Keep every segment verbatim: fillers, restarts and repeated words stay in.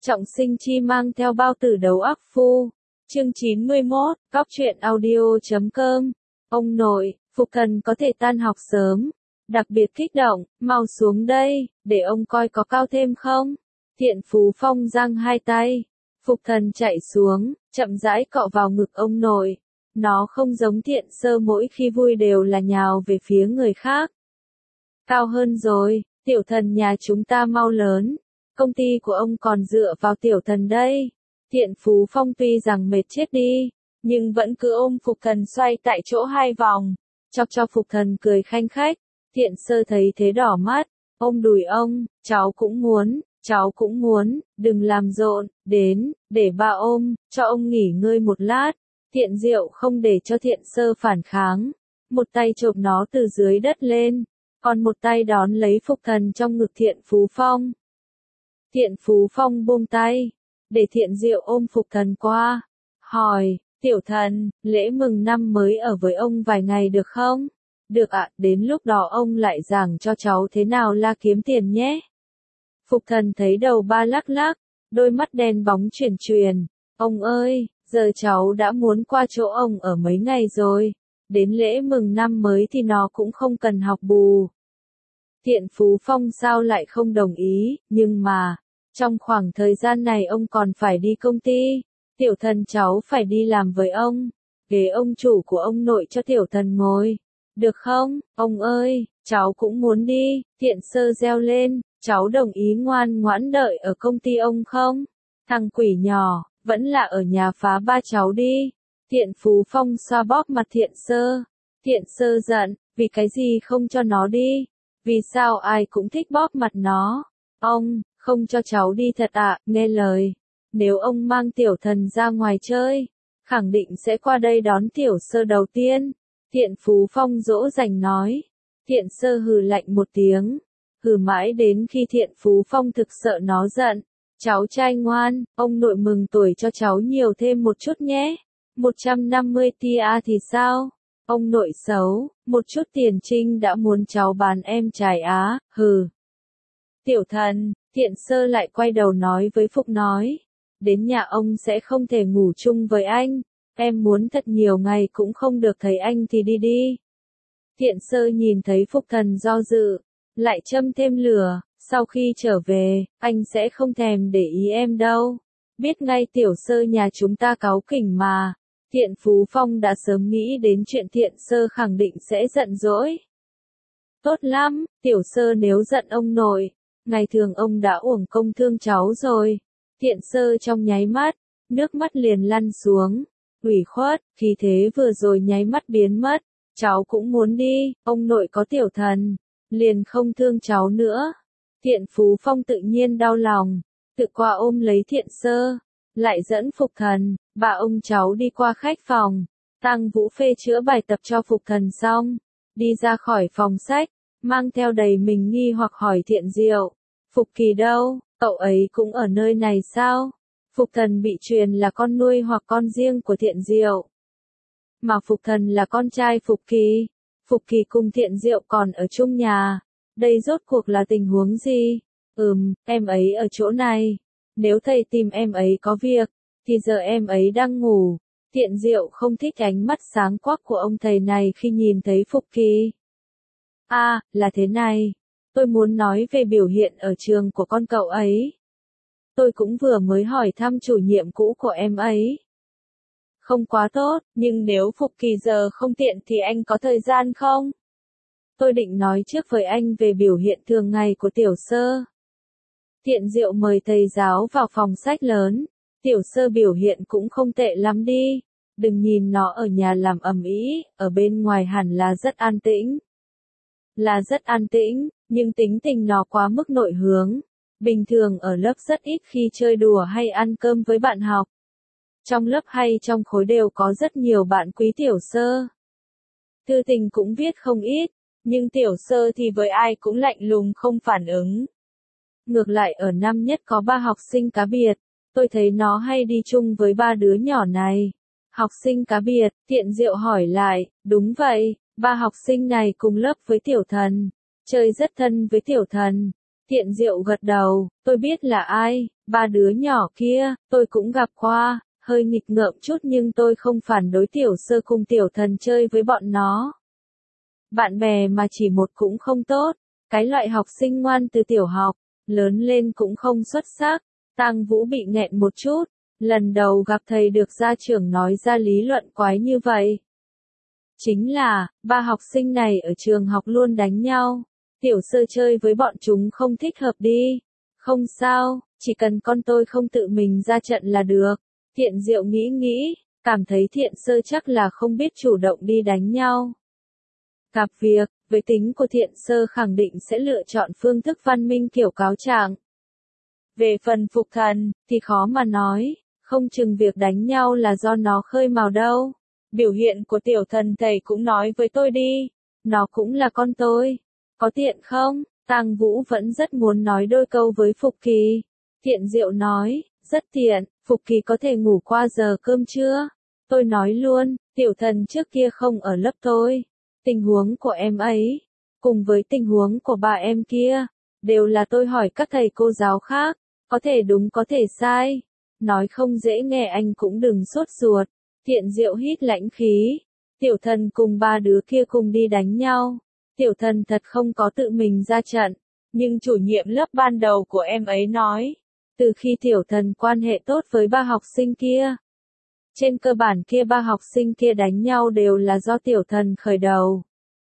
Trọng Sinh Chi mang theo bao tử đấu ác phu. Chương chín mươi mốt, Góc truyện audio chấm com. Ông nội, Phục Thần có thể tan học sớm. Đặc biệt kích động, mau xuống đây, để ông coi có cao thêm không. Thiện Phú Phong giang hai tay. Phục Thần chạy xuống, chậm rãi cọ vào ngực ông nội. Nó không giống Thiện Sơ mỗi khi vui đều là nhào về phía người khác. Cao hơn rồi, Tiểu Thần nhà chúng ta mau lớn. Công ty của ông còn dựa vào Tiểu Thần đây. Thiện Phú Phong tuy rằng mệt chết đi, nhưng vẫn cứ ôm Phục Thần xoay tại chỗ hai vòng, chọc cho Phục Thần cười khanh khách. Thiện Sơ thấy thế đỏ mắt, ôm đùi ông, cháu cũng muốn, cháu cũng muốn, đừng làm rộn, đến, để ba ôm, cho ông nghỉ ngơi một lát. Thiện Diệu không để cho Thiện Sơ phản kháng, một tay chộp nó từ dưới đất lên, còn một tay đón lấy Phục Thần trong ngực Thiện Phú Phong. Thiện Phú Phong buông tay, để Thiện Diệu ôm Phục Thần qua, hỏi, Tiểu Thần, lễ mừng năm mới ở với ông vài ngày được không? Được ạ, đến lúc đó ông lại giảng cho cháu thế nào là kiếm tiền nhé. Phục Thần thấy đầu ba lắc lắc, đôi mắt đen bóng chuyển chuyển, ông ơi, giờ cháu đã muốn qua chỗ ông ở mấy ngày rồi, đến lễ mừng năm mới thì nó cũng không cần học bù. Thiện Phú Phong sao lại không đồng ý, nhưng mà, trong khoảng thời gian này ông còn phải đi công ty, Tiểu Thần cháu phải đi làm với ông, ghế ông chủ của ông nội cho Tiểu Thần ngồi, được không, ông ơi, cháu cũng muốn đi. Thiện Sơ reo lên, cháu đồng ý ngoan ngoãn đợi ở công ty ông không? Thằng quỷ nhỏ, vẫn là ở nhà phá ba cháu đi. Thiện Phú Phong xoa bóp mặt Thiện Sơ. Thiện Sơ giận, vì cái gì không cho nó đi? Vì sao ai cũng thích bóp mặt nó? Ông, không cho cháu đi thật ạ, nghe lời. Nếu ông mang Tiểu Thần ra ngoài chơi, khẳng định sẽ qua đây đón Tiểu Sơ đầu tiên. Thiện Phú Phong dỗ dành nói. Thiện Sơ hừ lạnh một tiếng, hừ mãi đến khi Thiện Phú Phong thực sợ nó giận. Cháu trai ngoan, ông nội mừng tuổi cho cháu nhiều thêm một chút nhé. một trăm năm mươi tia thì sao? Ông nội xấu, một chút tiền trinh đã muốn cháu bán em trai á, hừ. Tiểu Thần, Thiện Sơ lại quay đầu nói với Phục nói. Đến nhà ông sẽ không thể ngủ chung với anh. Em muốn thật nhiều ngày cũng không được thấy anh thì đi đi. Thiện Sơ nhìn thấy Phục Thần do dự, lại châm thêm lửa, sau khi trở về, anh sẽ không thèm để ý em đâu. Biết ngay Tiểu Sơ nhà chúng ta cáu kỉnh mà. Thiện Phú Phong đã sớm nghĩ đến chuyện Thiện Sơ khẳng định sẽ giận dỗi. Tốt lắm, Tiểu Sơ nếu giận ông nội, ngày thường ông đã uổng công thương cháu rồi. Thiện Sơ trong nháy mắt, nước mắt liền lăn xuống. Ủy khuất, khí thế vừa rồi nháy mắt biến mất, cháu cũng muốn đi, ông nội có Tiểu Thần, liền không thương cháu nữa. Thiện Phú Phong tự nhiên đau lòng, tự qua ôm lấy Thiện Sơ, lại dẫn Phục Thần, bà ông cháu đi qua khách phòng, Tăng Vũ phê chữa bài tập cho Phục Thần xong, đi ra khỏi phòng sách, mang theo đầy mình nghi hoặc hỏi Thiện Diệu, Phục Kỳ đâu, cậu ấy cũng ở nơi này sao? Phục Thần bị truyền là con nuôi hoặc con riêng của Thiện Diệu. Mà Phục Thần là con trai Phục Kỳ. Phục Kỳ cùng Thiện Diệu còn ở chung nhà. Đây rốt cuộc là tình huống gì? Ừm, em ấy ở chỗ này. Nếu thầy tìm em ấy có việc, thì giờ em ấy đang ngủ. Thiện Diệu không thích ánh mắt sáng quắc của ông thầy này khi nhìn thấy Phục Kỳ. À, là thế này. Tôi muốn nói về biểu hiện ở trường của con cậu ấy. Tôi cũng vừa mới hỏi thăm chủ nhiệm cũ của em ấy. Không quá tốt, nhưng nếu Phục Kỳ giờ không tiện thì anh có thời gian không? Tôi định nói trước với anh về biểu hiện thường ngày của Tiểu Sơ. Thiện Diệu mời thầy giáo vào phòng sách lớn. Tiểu Sơ biểu hiện cũng không tệ lắm đi. Đừng nhìn nó ở nhà làm ầm ĩ, ở bên ngoài hẳn là rất an tĩnh. Là rất an tĩnh, nhưng tính tình nó quá mức nội hướng. Bình thường ở lớp rất ít khi chơi đùa hay ăn cơm với bạn học. Trong lớp hay trong khối đều có rất nhiều bạn quý Tiểu Sơ. Thư tình cũng viết không ít, nhưng Tiểu Sơ thì với ai cũng lạnh lùng không phản ứng. Ngược lại ở năm nhất có ba học sinh cá biệt, tôi thấy nó hay đi chung với ba đứa nhỏ này. Học sinh cá biệt, Thiện Diệu hỏi lại, đúng vậy, ba học sinh này cùng lớp với Tiểu Thần, chơi rất thân với Tiểu Thần. Thiện Diệu gật đầu, tôi biết là ai, ba đứa nhỏ kia, tôi cũng gặp qua, hơi nghịch ngợm chút nhưng tôi không phản đối Tiểu Sơ cùng Tiểu Thần chơi với bọn nó. Bạn bè mà chỉ một cũng không tốt, cái loại học sinh ngoan từ tiểu học, lớn lên cũng không xuất sắc. Tang Vũ bị nghẹn một chút, lần đầu gặp thầy được gia trưởng nói ra lý luận quái như vậy. Chính là, ba học sinh này ở trường học luôn đánh nhau, Tiểu Sơ chơi với bọn chúng không thích hợp đi. Không sao, chỉ cần con tôi không tự mình ra trận là được. Thiện Diệu nghĩ nghĩ, cảm thấy Thiện Sơ chắc là không biết chủ động đi đánh nhau. Gặp việc, với tính của Thiện Sơ khẳng định sẽ lựa chọn phương thức văn minh kiểu cáo trạng. Về phần Phục Thần, thì khó mà nói, không chừng việc đánh nhau là do nó khơi mào đâu. Biểu hiện của Tiểu Thần thầy cũng nói với tôi đi, nó cũng là con tôi. Có tiện không? Tang Vũ vẫn rất muốn nói đôi câu với Phục Kỳ. Thiện Diệu nói, rất tiện, Phục Kỳ có thể ngủ qua giờ cơm trưa. Tôi nói luôn, Tiểu Thần trước kia không ở lớp tôi. Tình huống của em ấy, cùng với tình huống của bà em kia, đều là tôi hỏi các thầy cô giáo khác, có thể đúng có thể sai. Nói không dễ nghe anh cũng đừng sốt ruột. Thiện Diệu hít lãnh khí. Tiểu Thần cùng ba đứa kia cùng đi đánh nhau. Tiểu Thần thật không có tự mình ra trận, nhưng chủ nhiệm lớp ban đầu của em ấy nói, từ khi Tiểu Thần quan hệ tốt với ba học sinh kia, trên cơ bản kia ba học sinh kia đánh nhau đều là do Tiểu Thần khởi đầu.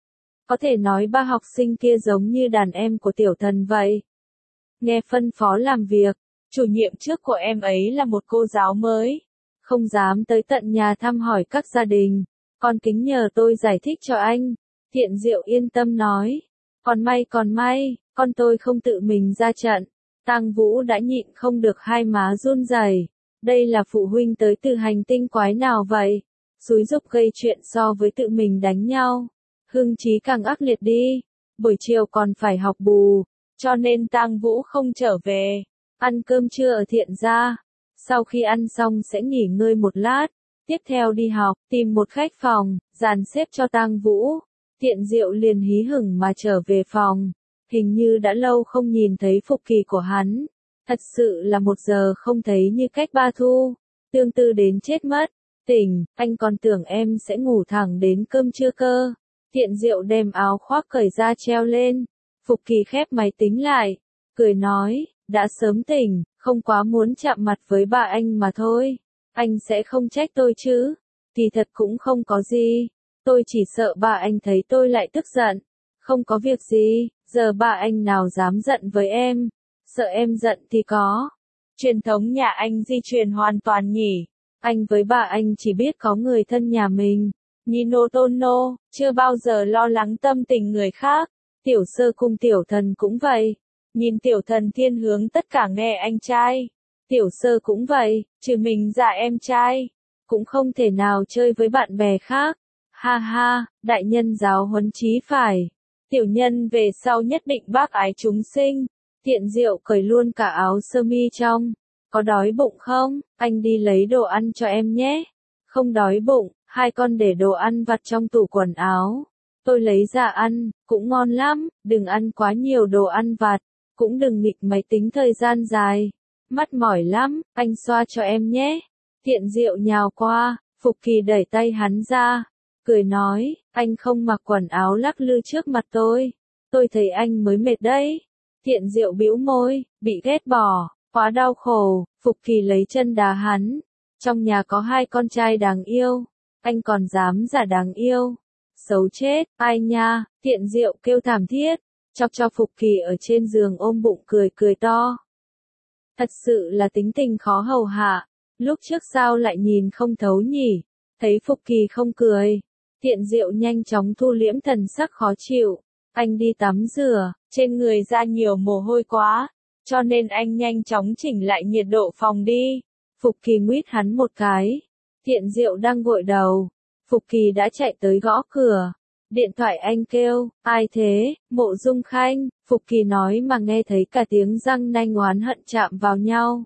Có thể nói ba học sinh kia giống như đàn em của Tiểu Thần vậy. Nghe phân phó làm việc, chủ nhiệm trước của em ấy là một cô giáo mới, không dám tới tận nhà thăm hỏi các gia đình, còn kính nhờ tôi giải thích cho anh. Thiện Diệu yên tâm nói, còn may còn may, con tôi không tự mình ra trận. Tang Vũ đã nhịn không được hai má run rẩy. Đây là phụ huynh tới từ hành tinh quái nào vậy? Xúi giục gây chuyện so với tự mình đánh nhau. Hưng trí càng ác liệt đi. Buổi chiều còn phải học bù, cho nên Tang Vũ không trở về. Ăn cơm trưa ở Thiện gia. Sau khi ăn xong sẽ nghỉ ngơi một lát. Tiếp theo đi học, tìm một khách phòng, dàn xếp cho Tang Vũ. Thiện Diệu liền hí hửng mà trở về phòng. Hình như đã lâu không nhìn thấy Phục Kỳ của hắn. Thật sự là một giờ không thấy như cách ba thu. Tương tư đến chết mất. Tỉnh, anh còn tưởng em sẽ ngủ thẳng đến cơm trưa cơ. Thiện Diệu đem áo khoác cởi ra treo lên. Phục Kỳ khép máy tính lại. Cười nói, đã sớm tỉnh, không quá muốn chạm mặt với bà anh mà thôi. Anh sẽ không trách tôi chứ. Thì thật cũng không có gì. Tôi chỉ sợ bà anh thấy tôi lại tức giận. Không có việc gì, giờ bà anh nào dám giận với em. Sợ em giận thì có. Truyền thống nhà anh di truyền hoàn toàn nhỉ. Anh với bà anh chỉ biết có người thân nhà mình. Nino Tono, chưa bao giờ lo lắng tâm tình người khác. Tiểu Sơ cùng Tiểu Thần cũng vậy. Nhìn Tiểu Thần thiên hướng tất cả nghe anh trai. Tiểu Sơ cũng vậy, trừ mình ra em trai. Cũng không thể nào chơi với bạn bè khác. Ha ha, đại nhân giáo huấn chí phải. Tiểu nhân về sau nhất định bác ái chúng sinh. Thiện Diệu cởi luôn cả áo sơ mi trong. Có đói bụng không? Anh đi lấy đồ ăn cho em nhé. Không đói bụng, hai con để đồ ăn vặt trong tủ quần áo. Tôi lấy ra ăn, cũng ngon lắm, đừng ăn quá nhiều đồ ăn vặt. Cũng đừng nghịch máy tính thời gian dài. Mắt mỏi lắm, anh xoa cho em nhé. Thiện Diệu nhào qua, Phục Kỳ đẩy tay hắn ra. Cười nói, anh không mặc quần áo lắc lư trước mặt tôi. Tôi thấy anh mới mệt đấy. Thiện Diệu bĩu môi, bị ghét bỏ, quá đau khổ. Phục Kỳ lấy chân đá hắn. Trong nhà có hai con trai đáng yêu. Anh còn dám giả đáng yêu. Xấu chết, ai nha. Thiện Diệu kêu thảm thiết. Chọc cho Phục Kỳ ở trên giường ôm bụng cười cười to. Thật sự là tính tình khó hầu hạ. Lúc trước sao lại nhìn không thấu nhỉ. Thấy Phục Kỳ không cười. Thiện Diệu nhanh chóng thu liễm thần sắc khó chịu. Anh đi tắm rửa, trên người ra nhiều mồ hôi quá, cho nên anh nhanh chóng chỉnh lại nhiệt độ phòng đi. Phục Kỳ nguyết hắn một cái. Thiện Diệu đang gội đầu. Phục Kỳ đã chạy tới gõ cửa. Điện thoại anh kêu, ai thế, Mộ Dung Khanh. Phục Kỳ nói mà nghe thấy cả tiếng răng nanh oán hận chạm vào nhau.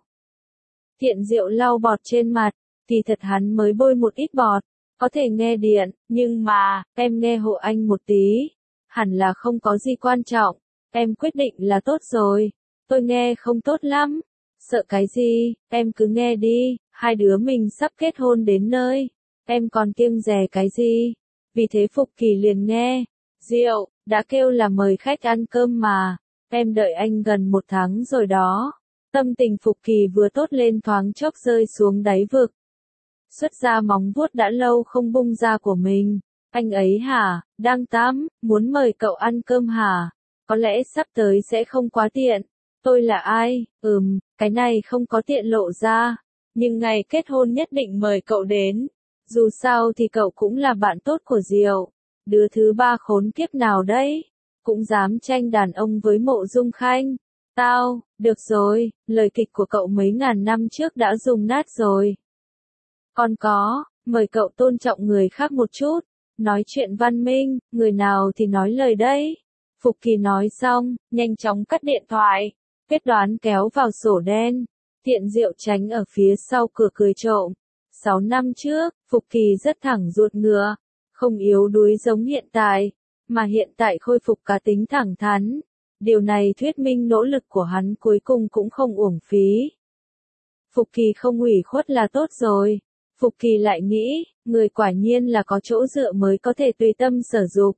Thiện Diệu lau bọt trên mặt, thì thật hắn mới bôi một ít bọt. Có thể nghe điện, nhưng mà, em nghe hộ anh một tí. Hẳn là không có gì quan trọng. Em quyết định là tốt rồi. Tôi nghe không tốt lắm. Sợ cái gì, em cứ nghe đi, hai đứa mình sắp kết hôn đến nơi. Em còn kiêng dè cái gì? Vì thế Phục Kỳ liền nghe. Diệu, đã kêu là mời khách ăn cơm mà. Em đợi anh gần một tháng rồi đó. Tâm tình Phục Kỳ vừa tốt lên thoáng chốc rơi xuống đáy vực. Xuất ra móng vuốt đã lâu không bung ra của mình. Anh ấy hả, đang tắm, muốn mời cậu ăn cơm hả? Có lẽ sắp tới sẽ không quá tiện. Tôi là ai? Ừm, cái này không có tiện lộ ra. Nhưng ngày kết hôn nhất định mời cậu đến. Dù sao thì cậu cũng là bạn tốt của Diệu. Đứa thứ ba khốn kiếp nào đấy? Cũng dám tranh đàn ông với Mộ Dung Khanh. Tao, được rồi, lời kịch của cậu mấy ngàn năm trước đã dùng nát rồi. Còn có, mời cậu tôn trọng người khác một chút. Nói chuyện văn minh, người nào thì nói lời đấy. Phục Kỳ nói xong, nhanh chóng cắt điện thoại. Kết đoán kéo vào sổ đen. Thiện Diệu tránh ở phía sau cửa cười trộm. Sáu năm trước, Phục Kỳ rất thẳng ruột ngựa. Không yếu đuối giống hiện tại. Mà hiện tại khôi phục cá tính thẳng thắn. Điều này thuyết minh nỗ lực của hắn cuối cùng cũng không uổng phí. Phục Kỳ không ủy khuất là tốt rồi. Phục Kỳ lại nghĩ, người quả nhiên là có chỗ dựa mới có thể tùy tâm sở dục.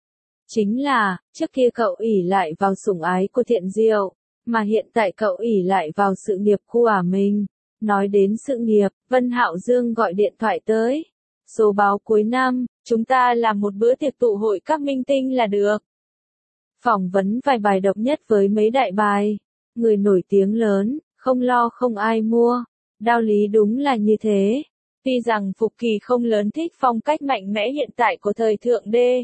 Chính là, trước kia cậu ỷ lại vào sủng ái của Thiện Diệu, mà hiện tại cậu ỷ lại vào sự nghiệp của mình. Nói đến sự nghiệp, Vân Hạo Dương gọi điện thoại tới. Số báo cuối năm, chúng ta làm một bữa tiệc tụ hội các minh tinh là được. Phỏng vấn vài bài độc nhất với mấy đại bài. Người nổi tiếng lớn, không lo không ai mua. Đạo lý đúng là như thế. Tuy rằng Phục Kỳ không lớn thích phong cách mạnh mẽ hiện tại của thời thượng đê.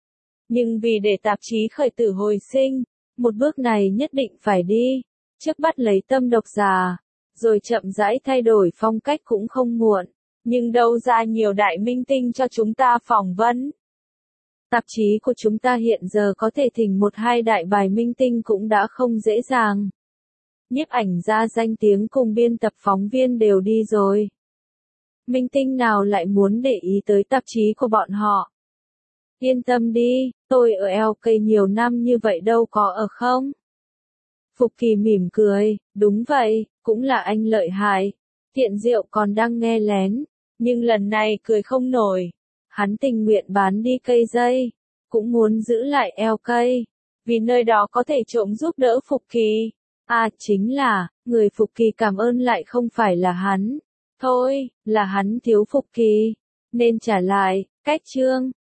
Nhưng vì để tạp chí khởi tử hồi sinh, một bước này nhất định phải đi. Trước bắt lấy tâm độc giả, rồi chậm rãi thay đổi phong cách cũng không muộn. Nhưng đâu ra nhiều đại minh tinh cho chúng ta phỏng vấn. Tạp chí của chúng ta hiện giờ có thể thỉnh một hai đại bài minh tinh cũng đã không dễ dàng. Nhiếp ảnh gia danh tiếng cùng biên tập phóng viên đều đi rồi. Minh tinh nào lại muốn để ý tới tạp chí của bọn họ? Yên tâm đi, tôi ở lờ ca nhiều năm như vậy đâu có ở không? Phục Kỳ mỉm cười, đúng vậy, cũng là anh lợi hại. Thiện Diệu còn đang nghe lén, nhưng lần này cười không nổi. Hắn tình nguyện bán đi cây dây, cũng muốn giữ lại lờ ca, vì nơi đó có thể trộm giúp đỡ Phục Kỳ. À chính là, người Phục Kỳ cảm ơn lại không phải là hắn. Thôi, là hắn thiếu Phục Kỳ, nên trả lại, cách chương.